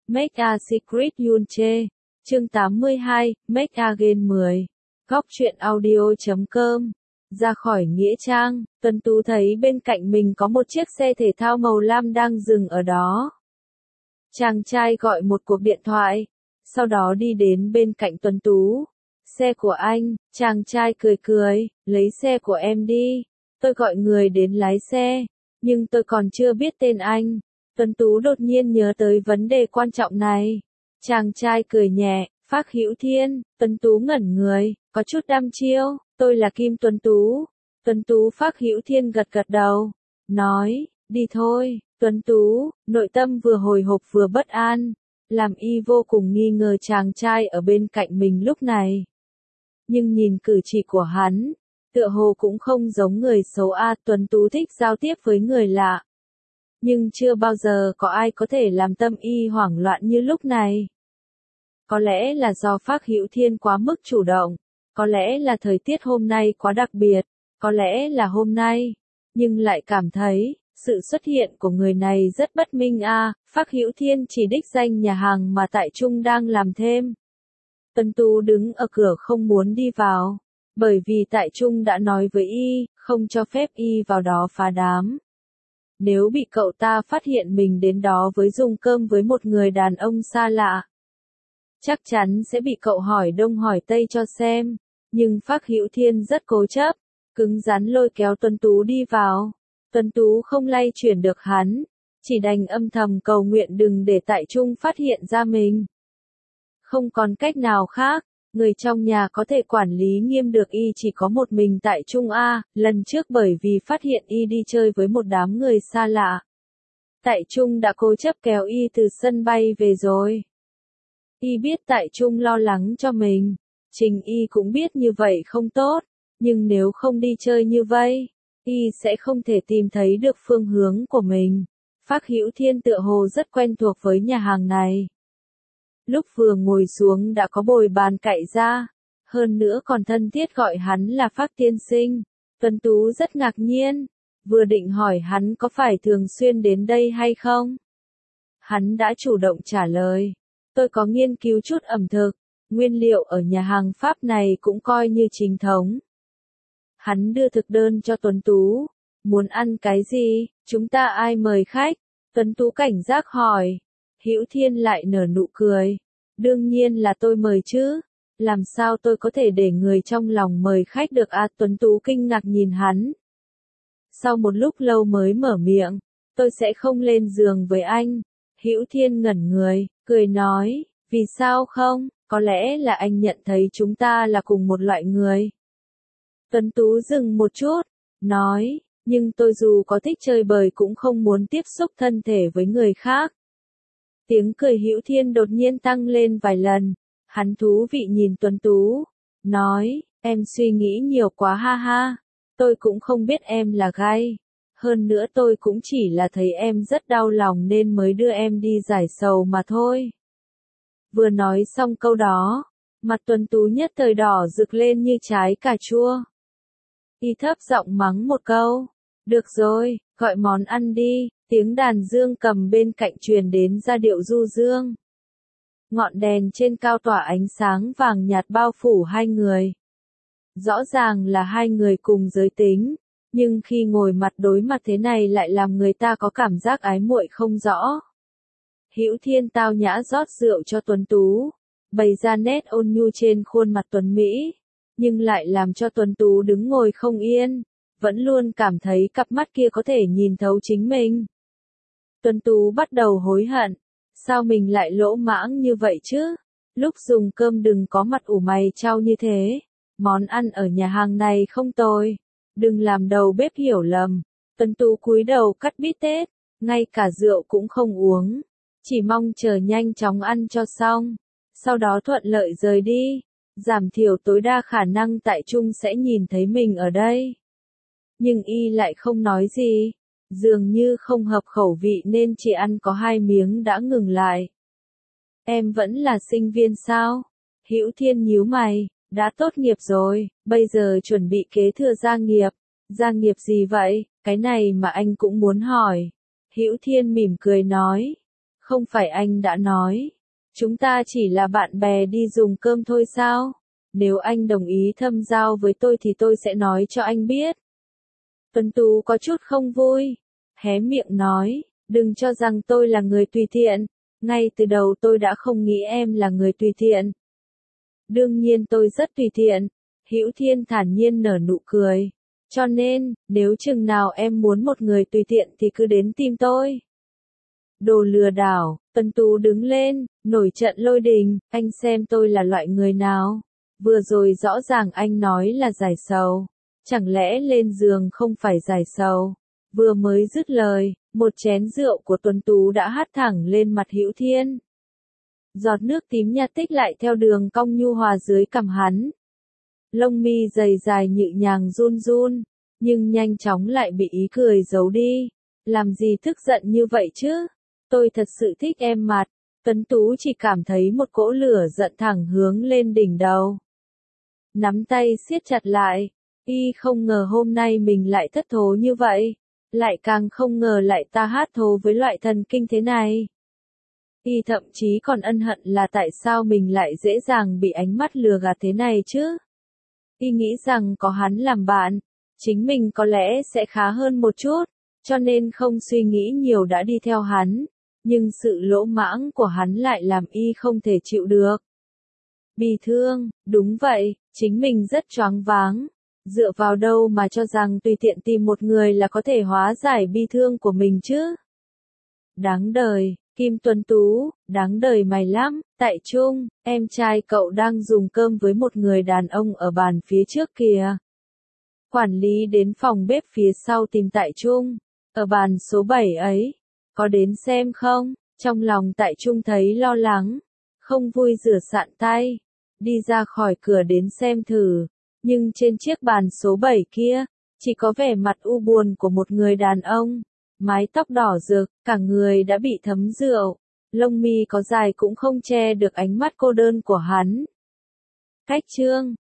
Make a Secret Yunche. Chương 82, Make Again 10. Góc truyện audio.com. Ra khỏi nghĩa trang, Tuấn Tú thấy bên cạnh mình có một chiếc xe thể thao màu lam đang dừng ở đó. Chàng trai gọi một cuộc điện thoại, sau đó đi đến bên cạnh Tuấn Tú. Xe của anh, chàng trai cười cười, lấy xe của em đi. Tôi gọi người đến lái xe, nhưng tôi còn chưa biết tên anh. Tuấn Tú đột nhiên nhớ tới vấn đề quan trọng này. Chàng trai cười nhẹ, Phác Hữu Thiên. Tuấn Tú ngẩn người, có chút đăm chiêu, tôi là Kim Tuấn Tú. Tuấn Tú Phác Hữu Thiên gật gật đầu, nói, đi thôi. Tuấn Tú, nội tâm vừa hồi hộp vừa bất an, làm y vô cùng nghi ngờ chàng trai ở bên cạnh mình lúc này. Nhưng nhìn cử chỉ của hắn, tựa hồ cũng không giống người xấu a. Tuấn Tú thích giao tiếp với người lạ. Nhưng chưa bao giờ có ai có thể làm tâm y hoảng loạn như lúc này. Có lẽ là do Phác Hữu Thiên quá mức chủ động, có lẽ là thời tiết hôm nay quá đặc biệt, có lẽ là hôm nay, nhưng lại cảm thấy, sự xuất hiện của người này rất bất minh a. Phác Hữu Thiên chỉ đích danh nhà hàng mà Tại Trung đang làm thêm. Tuấn Tú đứng ở cửa không muốn đi vào, bởi vì Tại Trung đã nói với y, không cho phép y vào đó phá đám. Nếu bị cậu ta phát hiện mình đến đó với dùng cơm với một người đàn ông xa lạ, chắc chắn sẽ bị cậu hỏi đông hỏi tây cho xem. Nhưng Phác Hữu Thiên rất cố chấp, cứng rắn lôi kéo Tuấn Tú đi vào. Tuấn Tú không lay chuyển được hắn, chỉ đành âm thầm cầu nguyện đừng để Tại Trung phát hiện ra mình. Không còn cách nào khác, người trong nhà có thể quản lý nghiêm được y chỉ có một mình Tại Trung a. Lần trước bởi vì phát hiện y đi chơi với một đám người xa lạ, Tại Trung đã cố chấp kéo y từ sân bay về rồi. Y biết Tại Trung lo lắng cho mình, Trình y cũng biết như vậy không tốt, nhưng nếu không đi chơi như vậy, y sẽ không thể tìm thấy được phương hướng của mình. Phác Hữu Thiên tựa hồ rất quen thuộc với nhà hàng này. Lúc vừa ngồi xuống đã có bồi bàn cậy ra, hơn nữa còn thân thiết gọi hắn là Phác tiên sinh. Tuấn Tú rất ngạc nhiên, vừa định hỏi hắn có phải thường xuyên đến đây hay không. Hắn đã chủ động trả lời, tôi có nghiên cứu chút ẩm thực, nguyên liệu ở nhà hàng Pháp này cũng coi như chính thống. Hắn đưa thực đơn cho Tuấn Tú, muốn ăn cái gì, chúng ta ai mời khách? Tuấn Tú cảnh giác hỏi. Hữu Thiên lại nở nụ cười, đương nhiên là tôi mời chứ, làm sao tôi có thể để người trong lòng mời khách được à? Tuấn Tú kinh ngạc nhìn hắn. Sau một lúc lâu mới mở miệng, tôi sẽ không lên giường với anh. Hữu Thiên ngẩn người, cười nói, vì sao không, có lẽ là anh nhận thấy chúng ta là cùng một loại người. Tuấn Tú dừng một chút, nói, nhưng tôi dù có thích chơi bời cũng không muốn tiếp xúc thân thể với người khác. Tiếng cười Hữu Thiên đột nhiên tăng lên vài lần, hắn thú vị nhìn Tuấn Tú, nói, em suy nghĩ nhiều quá ha ha, tôi cũng không biết em là gay, hơn nữa tôi cũng chỉ là thấy em rất đau lòng nên mới đưa em đi giải sầu mà thôi. Vừa nói xong câu đó, mặt Tuấn Tú nhất thời đỏ rực lên như trái cà chua. Y thấp giọng mắng một câu, được rồi, gọi món ăn đi. Tiếng đàn dương cầm bên cạnh truyền đến giai điệu du dương. Ngọn đèn trên cao tỏa ánh sáng vàng nhạt bao phủ hai người. Rõ ràng là hai người cùng giới tính, nhưng khi ngồi mặt đối mặt thế này lại làm người ta có cảm giác ái muội không rõ. Hữu Thiên tao nhã rót rượu cho Tuấn Tú, bày ra nét ôn nhu trên khuôn mặt tuấn mỹ, nhưng lại làm cho Tuấn Tú đứng ngồi không yên, vẫn luôn cảm thấy cặp mắt kia có thể nhìn thấu chính mình. Tuấn Tú bắt đầu hối hận, sao mình lại lỗ mãng như vậy chứ? Lúc dùng cơm đừng có mặt ủ mày chau như thế. Món ăn ở nhà hàng này không tồi, đừng làm đầu bếp hiểu lầm. Tuấn Tú cúi đầu cắt bít tết, ngay cả rượu cũng không uống, chỉ mong chờ nhanh chóng ăn cho xong, sau đó thuận lợi rời đi, giảm thiểu tối đa khả năng Tại Trung sẽ nhìn thấy mình ở đây. Nhưng y lại không nói gì. Dường như không hợp khẩu vị nên chỉ ăn có 2 miếng đã ngừng lại. Em vẫn là sinh viên sao? Hữu Thiên nhíu mày, đã tốt nghiệp rồi, bây giờ chuẩn bị kế thừa gia nghiệp. Gia nghiệp gì vậy? Cái này mà anh cũng muốn hỏi. Hữu Thiên mỉm cười nói, Không phải anh đã nói, chúng ta chỉ là bạn bè đi dùng cơm thôi sao? Nếu anh đồng ý thâm giao với tôi thì tôi sẽ nói cho anh biết. Tuấn Tú có chút không vui, hé miệng nói, đừng cho rằng tôi là người tùy tiện, ngay từ đầu tôi đã không nghĩ em là người tùy tiện. Đương nhiên tôi rất tùy tiện, Hữu Thiên thản nhiên nở nụ cười, cho nên, nếu chừng nào em muốn một người tùy tiện thì cứ đến tìm tôi. Đồ lừa đảo, Tuấn Tú đứng lên, nổi trận lôi đình, anh xem tôi là loại người nào? Vừa rồi rõ ràng anh nói là giải sầu. Chẳng lẽ lên giường không phải giải sầu? Vừa mới dứt lời, một chén rượu của Tuấn Tú đã hắt thẳng lên mặt Hữu Thiên. Giọt nước tím nhạt tích lại theo đường cong nhu hòa dưới cằm hắn. Lông mi dày dài nhự nhàng run run, nhưng nhanh chóng lại bị ý cười giấu đi. Làm gì tức giận như vậy chứ? Tôi thật sự thích em mặt. Tuấn Tú chỉ cảm thấy một cỗ lửa giận thẳng hướng lên đỉnh đầu. Nắm tay siết chặt lại. Y không ngờ hôm nay mình lại thất thố như vậy. Lại càng không ngờ lại ta hát thố với loại thần kinh thế này. Y thậm chí còn ân hận là tại sao mình lại dễ dàng bị ánh mắt lừa gạt thế này chứ. Y nghĩ rằng có hắn làm bạn, chính mình có lẽ sẽ khá hơn một chút, cho nên không suy nghĩ nhiều đã đi theo hắn. Nhưng sự lỗ mãng của hắn lại làm Y không thể chịu được. Bi thương, đúng vậy, chính mình rất choáng váng. Dựa vào đâu mà cho rằng tùy tiện tìm một người là có thể hóa giải bi thương của mình chứ? Đáng đời, Kim Tuấn Tú, đáng đời mày lắm. Tại Trung, em trai cậu đang dùng cơm với một người đàn ông ở bàn phía trước kìa. Quản lý đến phòng bếp phía sau tìm Tại Trung, ở bàn số 7 ấy. Có đến xem không? Trong lòng Tại Trung thấy lo lắng, không vui rửa sạn tay, đi ra khỏi cửa đến xem thử. Nhưng trên chiếc bàn số 7 kia, chỉ có vẻ mặt u buồn của một người đàn ông, mái tóc đỏ rực, cả người đã bị thấm rượu, lông mi có dài cũng không che được ánh mắt cô đơn của hắn. Cách chương